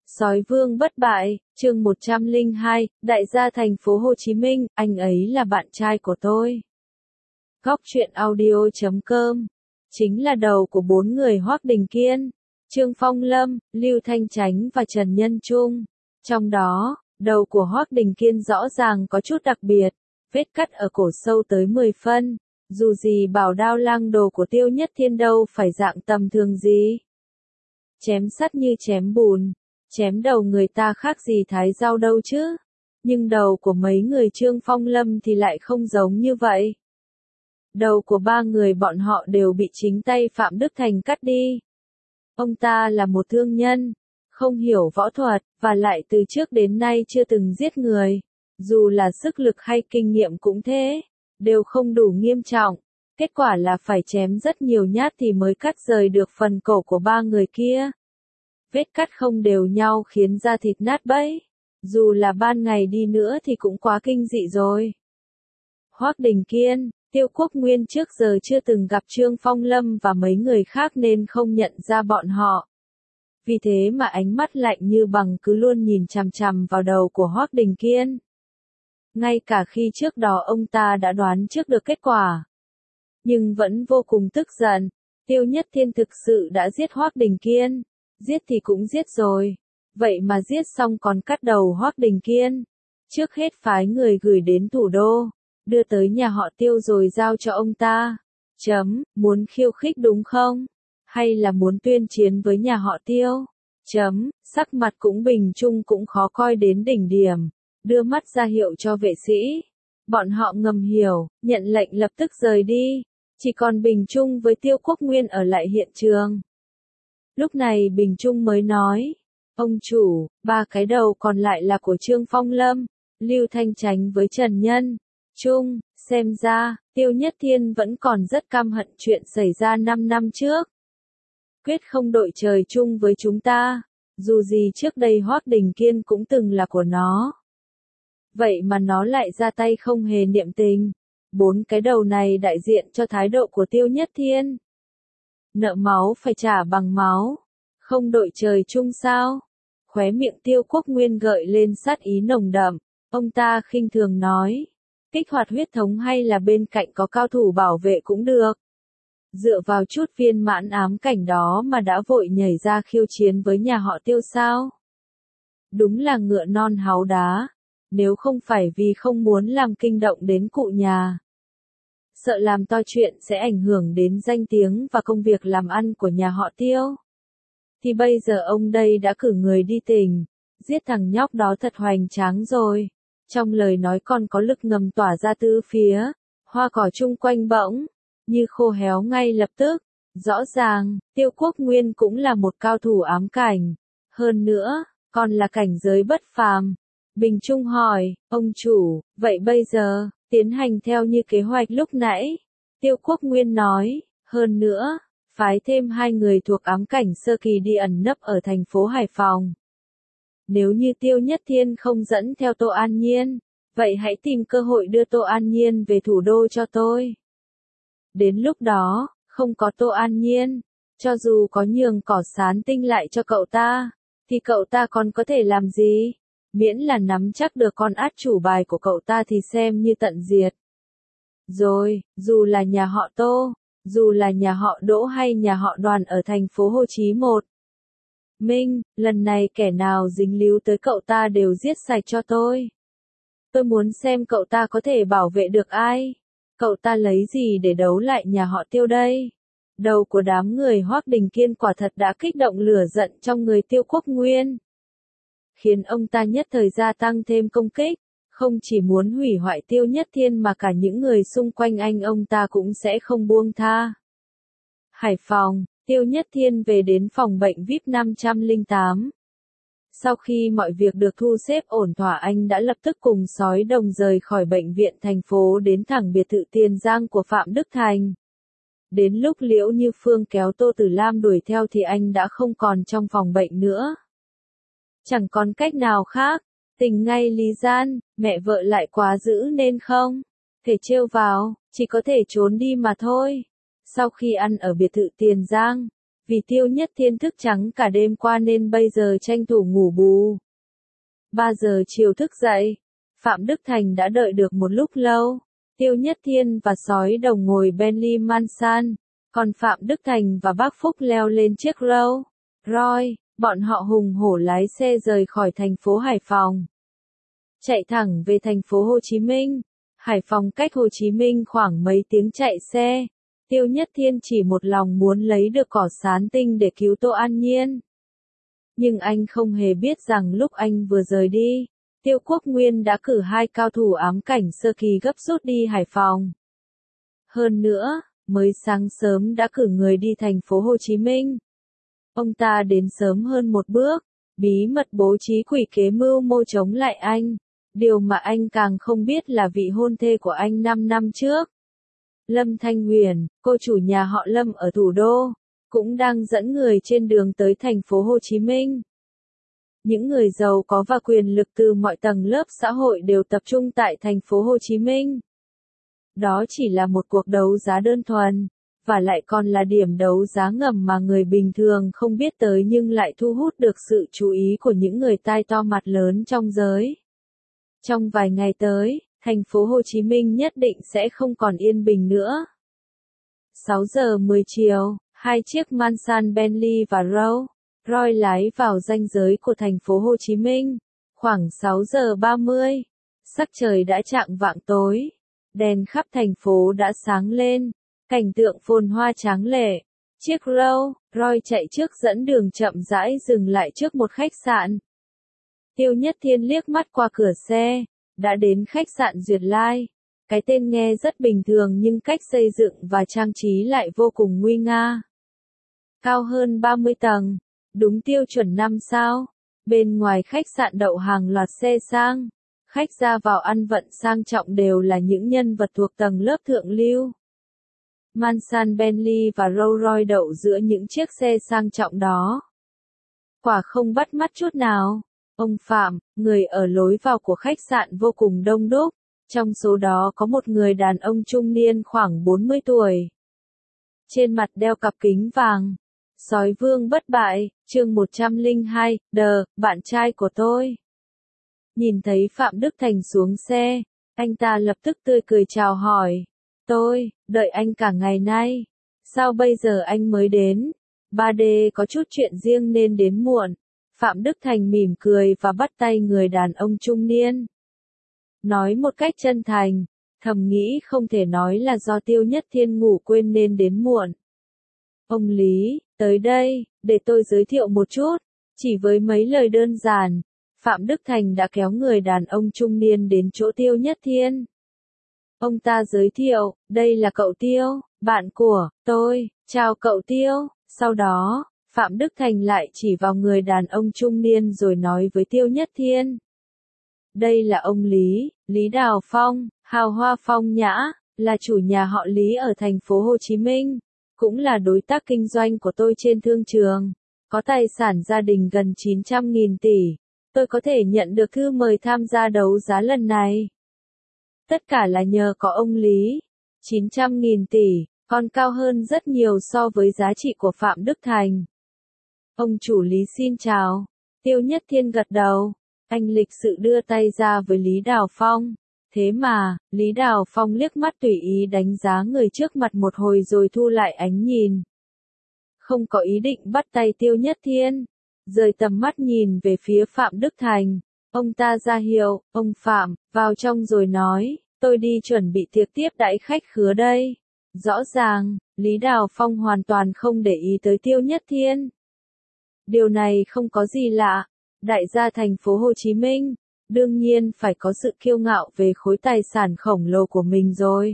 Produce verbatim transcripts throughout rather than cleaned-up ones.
Sói Vương bất bại, chương một trăm lẻ hai, đại gia thành phố Hồ Chí Minh, anh ấy là bạn trai của tôi. Góc truyện audio chấm com, chính là đầu của bốn người Hoắc Đình Kiên, Trương Phong Lâm, Lưu Thanh Chánh và Trần Nhân Trung. Trong đó, đầu của Hoắc Đình Kiên rõ ràng có chút đặc biệt, vết cắt ở cổ sâu tới mười phân, dù gì bảo đao lang đồ của Tiêu Nhất Thiên đâu phải dạng tầm thường gì. Chém sắt như chém bùn. Chém đầu người ta khác gì thái rau đâu chứ. Nhưng đầu của mấy người Trương Phong Lâm thì lại không giống như vậy. Đầu của ba người bọn họ đều bị chính tay Phạm Đức Thành cắt đi. Ông ta là một thương nhân, không hiểu võ thuật, và lại từ trước đến nay chưa từng giết người. Dù là sức lực hay kinh nghiệm cũng thế, đều không đủ nghiêm trọng. Kết quả là phải chém rất nhiều nhát thì mới cắt rời được phần cổ của ba người kia. Vết cắt không đều nhau khiến da thịt nát bấy. Dù là ban ngày đi nữa thì cũng quá kinh dị rồi. Hoắc Đình Kiên, Tiêu Quốc Nguyên trước giờ chưa từng gặp Trương Phong Lâm và mấy người khác nên không nhận ra bọn họ. Vì thế mà ánh mắt lạnh như bằng cứ luôn nhìn chằm chằm vào đầu của Hoắc Đình Kiên. Ngay cả khi trước đó ông ta đã đoán trước được kết quả. Nhưng vẫn vô cùng tức giận. Tiêu Nhất Thiên thực sự đã giết Hoắc Đình Kiên. Giết thì cũng giết rồi. Vậy mà giết xong còn cắt đầu Hoắc Đình Kiên. Trước hết phái người gửi đến thủ đô. Đưa tới nhà họ Tiêu rồi giao cho ông ta. Chấm, muốn khiêu khích đúng không? Hay là muốn tuyên chiến với nhà họ Tiêu? Chấm, sắc mặt cũng Bình Trung cũng khó coi đến đỉnh điểm. Đưa mắt ra hiệu cho vệ sĩ. Bọn họ ngầm hiểu, nhận lệnh lập tức rời đi. Chỉ còn Bình Trung với Tiêu Quốc Nguyên ở lại hiện trường. Lúc này Bình Trung mới nói, ông chủ, ba cái đầu còn lại là của Trương Phong Lâm, Lưu Thanh Chánh với Trần Nhân Trung, xem ra, Tiêu Nhất Thiên vẫn còn rất căm hận chuyện xảy ra năm năm trước. Quyết không đội trời chung với chúng ta, dù gì trước đây Hoắc Đình Kiên cũng từng là của nó. Vậy mà nó lại ra tay không hề niệm tình. Bốn cái đầu này đại diện cho thái độ của Tiêu Nhất Thiên. Nợ máu phải trả bằng máu. Không đội trời chung sao? Khóe miệng Tiêu Quốc Nguyên gợi lên sát ý nồng đậm. Ông ta khinh thường nói. Kích hoạt huyết thống hay là bên cạnh có cao thủ bảo vệ cũng được. Dựa vào chút viên mãn ám cảnh đó mà đã vội nhảy ra khiêu chiến với nhà họ Tiêu sao? Đúng là ngựa non háu đá. Nếu không phải vì không muốn làm kinh động đến cụ nhà. Sợ làm to chuyện sẽ ảnh hưởng đến danh tiếng và công việc làm ăn của nhà họ Tiêu. Thì bây giờ ông đây đã cử người đi tỉnh, giết thằng nhóc đó thật hoành tráng rồi. Trong lời nói còn có lực ngầm tỏa ra tứ phía, hoa cỏ chung quanh bỗng, như khô héo ngay lập tức. Rõ ràng, Tiêu Quốc Nguyên cũng là một cao thủ ám cảnh. Hơn nữa, còn là cảnh giới bất phàm. Bình Trung hỏi, ông chủ, vậy bây giờ, tiến hành theo như kế hoạch lúc nãy. Tiêu Quốc Nguyên nói, hơn nữa, phái thêm hai người thuộc ám cảnh sơ kỳ đi ẩn nấp ở thành phố Hải Phòng. Nếu như Tiêu Nhất Thiên không dẫn theo Tô An Nhiên, vậy hãy tìm cơ hội đưa Tô An Nhiên về thủ đô cho tôi. Đến lúc đó, không có Tô An Nhiên, cho dù có nhường cỏ sán tinh lại cho cậu ta, thì cậu ta còn có thể làm gì? Miễn là nắm chắc được con át chủ bài của cậu ta thì xem như tận diệt. Rồi, dù là nhà họ Tô, dù là nhà họ Đỗ hay nhà họ Đoàn ở thành phố Hồ Chí một. Minh, lần này kẻ nào dính líu tới cậu ta đều giết sạch cho tôi. Tôi muốn xem cậu ta có thể bảo vệ được ai. Cậu ta lấy gì để đấu lại nhà họ Tiêu đây? Đầu của đám người Hoắc Đình Kiên quả thật đã kích động lửa giận trong người Tiêu Quốc Nguyên. Khiến ông ta nhất thời gia tăng thêm công kích, không chỉ muốn hủy hoại Tiêu Nhất Thiên mà cả những người xung quanh anh ông ta cũng sẽ không buông tha. Hải Phòng, Tiêu Nhất Thiên về đến phòng bệnh vi ai pi năm trăm lẻ tám. Sau khi mọi việc được thu xếp ổn thỏa anh đã lập tức cùng Sói Đồng rời khỏi bệnh viện thành phố đến thẳng biệt thự Tiền Giang của Phạm Đức Thành. Đến lúc Liễu Như Phương kéo Tô Tử Lam đuổi theo thì anh đã không còn trong phòng bệnh nữa. Chẳng còn cách nào khác, tình ngay lý gian, mẹ vợ lại quá dữ nên không thể trêu vào, chỉ có thể trốn đi mà thôi. Sau khi ăn ở biệt thự Tiền Giang, Vì Tiêu Nhất Thiên thức trắng cả đêm qua nên bây giờ tranh thủ ngủ bù. ba giờ chiều thức dậy, Phạm Đức Thành đã đợi được một lúc lâu. Tiêu Nhất Thiên và sói đồng ngồi Bentley Mansan, còn Phạm Đức Thành và bác Phúc leo lên chiếc Rolls Royce, bọn họ hùng hổ lái xe rời khỏi thành phố Hải Phòng. Chạy thẳng về thành phố Hồ Chí Minh. Hải Phòng cách Hồ Chí Minh khoảng mấy tiếng chạy xe. Tiêu Nhất Thiên chỉ một lòng muốn lấy được cỏ sán tinh để cứu Tô An Nhiên. Nhưng anh không hề biết rằng lúc anh vừa rời đi, Tiêu Quốc Nguyên đã cử hai cao thủ ám cảnh sơ kỳ gấp rút đi Hải Phòng. Hơn nữa, mới sáng sớm đã cử người đi thành phố Hồ Chí Minh. Ông ta đến sớm hơn một bước, bí mật bố trí quỷ kế mưu mô chống lại anh. Điều mà anh càng không biết là vị hôn thê của anh năm năm trước, Lâm Thanh Huyền, cô chủ nhà họ Lâm ở thủ đô, cũng đang dẫn người trên đường tới thành phố Hồ Chí Minh. Những người giàu có và quyền lực từ mọi tầng lớp xã hội đều tập trung tại thành phố Hồ Chí Minh. Đó chỉ là một cuộc đấu giá đơn thuần, và lại còn là điểm đấu giá ngầm mà người bình thường không biết tới nhưng lại thu hút được sự chú ý của những người tai to mặt lớn trong giới. Trong vài ngày tới, thành phố Hồ Chí Minh nhất định sẽ không còn yên bình nữa. sáu giờ mười chiều, hai chiếc Mansan Bentley và Rolls Royce lái vào ranh giới của thành phố Hồ Chí Minh. Khoảng sáu giờ ba mươi, sắc trời đã chạng vạng tối, đèn khắp thành phố đã sáng lên, cảnh tượng phồn hoa tráng lệ. Chiếc Rolls Royce chạy trước dẫn đường chậm rãi dừng lại trước một khách sạn. Tiêu Nhất Thiên liếc mắt qua cửa xe, đã đến khách sạn Duyệt Lai. Cái tên nghe rất bình thường nhưng cách xây dựng và trang trí lại vô cùng nguy nga. Cao hơn ba mươi tầng, đúng tiêu chuẩn năm sao. Bên ngoài khách sạn đậu hàng loạt xe sang. Khách ra vào ăn vận sang trọng đều là những nhân vật thuộc tầng lớp thượng lưu. Mansan Bentley và Rolls Royce đậu giữa những chiếc xe sang trọng đó. Quả không bắt mắt chút nào. Ông Phạm, người ở lối vào của khách sạn vô cùng đông đúc, trong số đó có một người đàn ông trung niên khoảng bốn mươi tuổi. Trên mặt đeo cặp kính vàng. Sói Vương bất bại, chương một trăm lẻ hai, đờ, bạn trai của tôi. Nhìn thấy Phạm Đức Thành xuống xe, anh ta lập tức tươi cười chào hỏi. Tôi, đợi anh cả ngày nay. Sao bây giờ anh mới đến? ba D có chút chuyện riêng nên đến muộn. Phạm Đức Thành mỉm cười và bắt tay người đàn ông trung niên. Nói một cách chân thành, thầm nghĩ không thể nói là do Tiêu Nhất Thiên ngủ quên nên đến muộn. Ông Lý, tới đây, để tôi giới thiệu một chút. Chỉ với mấy lời đơn giản, Phạm Đức Thành đã kéo người đàn ông trung niên đến chỗ Tiêu Nhất Thiên. Ông ta giới thiệu, đây là cậu Tiêu, bạn của tôi, chào cậu Tiêu. Sau đó, Phạm Đức Thành lại chỉ vào người đàn ông trung niên rồi nói với Tiêu Nhất Thiên. Đây là ông Lý, Lý Đào Phong, hào hoa phong nhã, là chủ nhà họ Lý ở thành phố Hồ Chí Minh, cũng là đối tác kinh doanh của tôi trên thương trường, có tài sản gia đình gần chín trăm nghìn tỷ. Tôi có thể nhận được thư mời tham gia đấu giá lần này. Tất cả là nhờ có ông Lý. chín trăm nghìn tỷ, còn cao hơn rất nhiều so với giá trị của Phạm Đức Thành. Ông chủ Lý xin chào. Tiêu Nhất Thiên gật đầu. Anh lịch sự đưa tay ra với Lý Đào Phong. Thế mà, Lý Đào Phong liếc mắt tùy ý đánh giá người trước mặt một hồi rồi thu lại ánh nhìn. Không có ý định bắt tay Tiêu Nhất Thiên. Rời tầm mắt nhìn về phía Phạm Đức Thành. Ông ta ra hiệu, ông Phạm, vào trong rồi nói, tôi đi chuẩn bị tiệc tiếp đãi khách khứa đây. Rõ ràng, Lý Đào Phong hoàn toàn không để ý tới Tiêu Nhất Thiên. Điều này không có gì lạ. Đại gia thành phố Hồ Chí Minh, đương nhiên phải có sự kiêu ngạo về khối tài sản khổng lồ của mình rồi.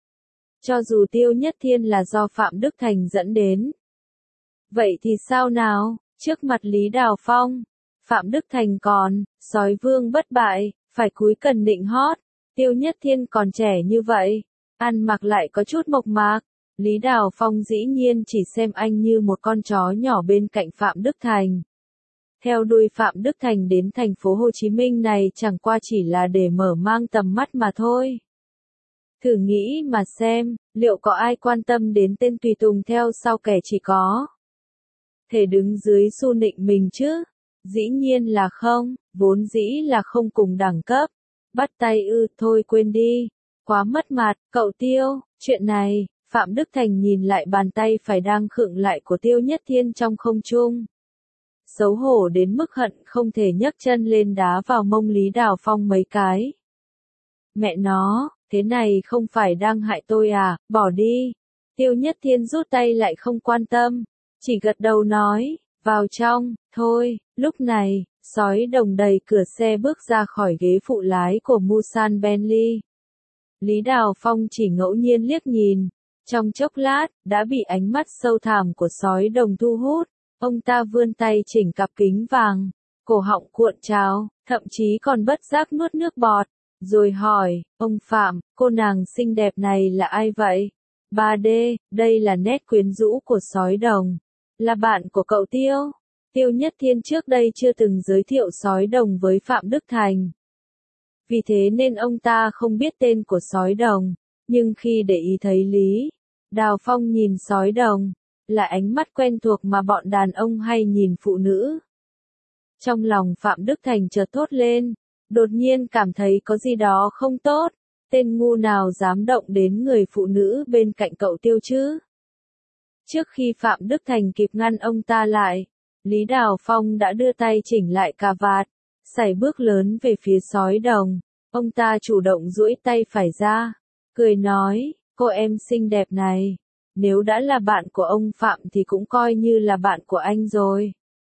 Cho dù Tiêu Nhất Thiên là do Phạm Đức Thành dẫn đến. Vậy thì sao nào, trước mặt Lý Đào Phong, Phạm Đức Thành còn, sói vương bất bại, phải cúi cần nịnh hót. Tiêu Nhất Thiên còn trẻ như vậy, ăn mặc lại có chút mộc mạc. Lý Đào Phong dĩ nhiên chỉ xem anh như một con chó nhỏ bên cạnh Phạm Đức Thành. Theo đuôi Phạm Đức Thành đến thành phố Hồ Chí Minh này chẳng qua chỉ là để mở mang tầm mắt mà thôi. Thử nghĩ mà xem, liệu có ai quan tâm đến tên tùy tùng theo sau kẻ chỉ có thể đứng dưới xu nịnh mình chứ? Dĩ nhiên là không, vốn dĩ là không cùng đẳng cấp. Bắt tay ư, thôi quên đi. Quá mất mặt, cậu Tiêu, chuyện này, Phạm Đức Thành nhìn lại bàn tay phải đang khựng lại của Tiêu Nhất Thiên trong không trung. Xấu hổ đến mức hận không thể nhấc chân lên đá vào mông Lý Đào Phong mấy cái. Mẹ nó, thế này không phải đang hại tôi à, bỏ đi. Tiêu Nhất Thiên rút tay lại không quan tâm, chỉ gật đầu nói, vào trong, thôi. Lúc này, sói đồng đẩy cửa xe bước ra khỏi ghế phụ lái của Mulsanne Bentley. Lý Đào Phong chỉ ngẫu nhiên liếc nhìn, trong chốc lát, đã bị ánh mắt sâu thẳm của sói đồng thu hút. Ông ta vươn tay chỉnh cặp kính vàng, cổ họng cuộn trào, thậm chí còn bất giác nuốt nước bọt, rồi hỏi, ông Phạm, cô nàng xinh đẹp này là ai vậy? ba D, đây là nét quyến rũ của sói đồng, là bạn của cậu Tiêu. Tiêu Nhất Thiên trước đây chưa từng giới thiệu sói đồng với Phạm Đức Thành. Vì thế nên ông ta không biết tên của sói đồng, nhưng khi để ý thấy Lý Đào Phong nhìn sói đồng, là ánh mắt quen thuộc mà bọn đàn ông hay nhìn phụ nữ. Trong lòng Phạm Đức Thành chợt thốt lên, đột nhiên cảm thấy có gì đó không tốt, tên ngu nào dám động đến người phụ nữ bên cạnh cậu Tiêu chứ. Trước khi Phạm Đức Thành kịp ngăn ông ta lại, Lý Đào Phong đã đưa tay chỉnh lại cà vạt, sải bước lớn về phía sói đồng. Ông ta chủ động duỗi tay phải ra, cười nói, cô em xinh đẹp này, nếu đã là bạn của ông Phạm thì cũng coi như là bạn của anh rồi.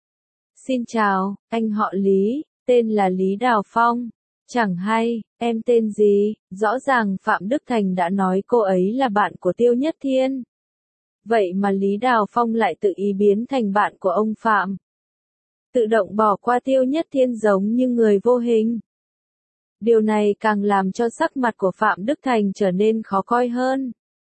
Xin chào, anh họ Lý, tên là Lý Đào Phong. Chẳng hay, em tên gì? Rõ ràng Phạm Đức Thành đã nói cô ấy là bạn của Tiêu Nhất Thiên. Vậy mà Lý Đào Phong lại tự ý biến thành bạn của ông Phạm. Tự động bỏ qua Tiêu Nhất Thiên giống như người vô hình. Điều này càng làm cho sắc mặt của Phạm Đức Thành trở nên khó coi hơn.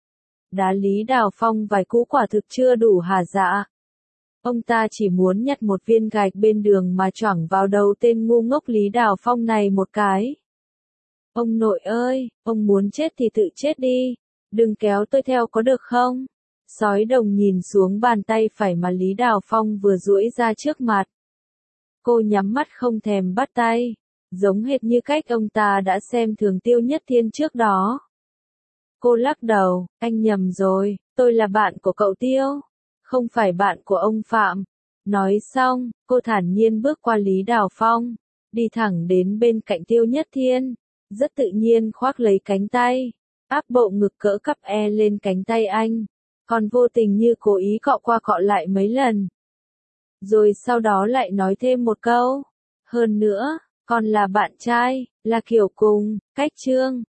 Đá Lý Đào Phong vài cú quả thực chưa đủ hả dạ. Ông ta chỉ muốn nhặt một viên gạch bên đường mà choảng vào đầu tên ngu ngốc Lý Đào Phong này một cái. Ông nội ơi, ông muốn chết thì tự chết đi, đừng kéo tôi theo có được không? Sói đồng nhìn xuống bàn tay phải mà Lý Đào Phong vừa duỗi ra trước mặt. Cô nhắm mắt không thèm bắt tay, giống hệt như cách ông ta đã xem thường Tiêu Nhất Thiên trước đó. Cô lắc đầu, anh nhầm rồi, tôi là bạn của cậu Tiêu, không phải bạn của ông Phạm. Nói xong, cô thản nhiên bước qua Lý Đào Phong, đi thẳng đến bên cạnh Tiêu Nhất Thiên, rất tự nhiên khoác lấy cánh tay, áp bộ ngực cỡ cắp e lên cánh tay anh, còn vô tình như cố ý cọ qua cọ lại mấy lần. Rồi sau đó lại nói thêm một câu, hơn nữa, còn là bạn trai, là kiểu cùng, cách trương.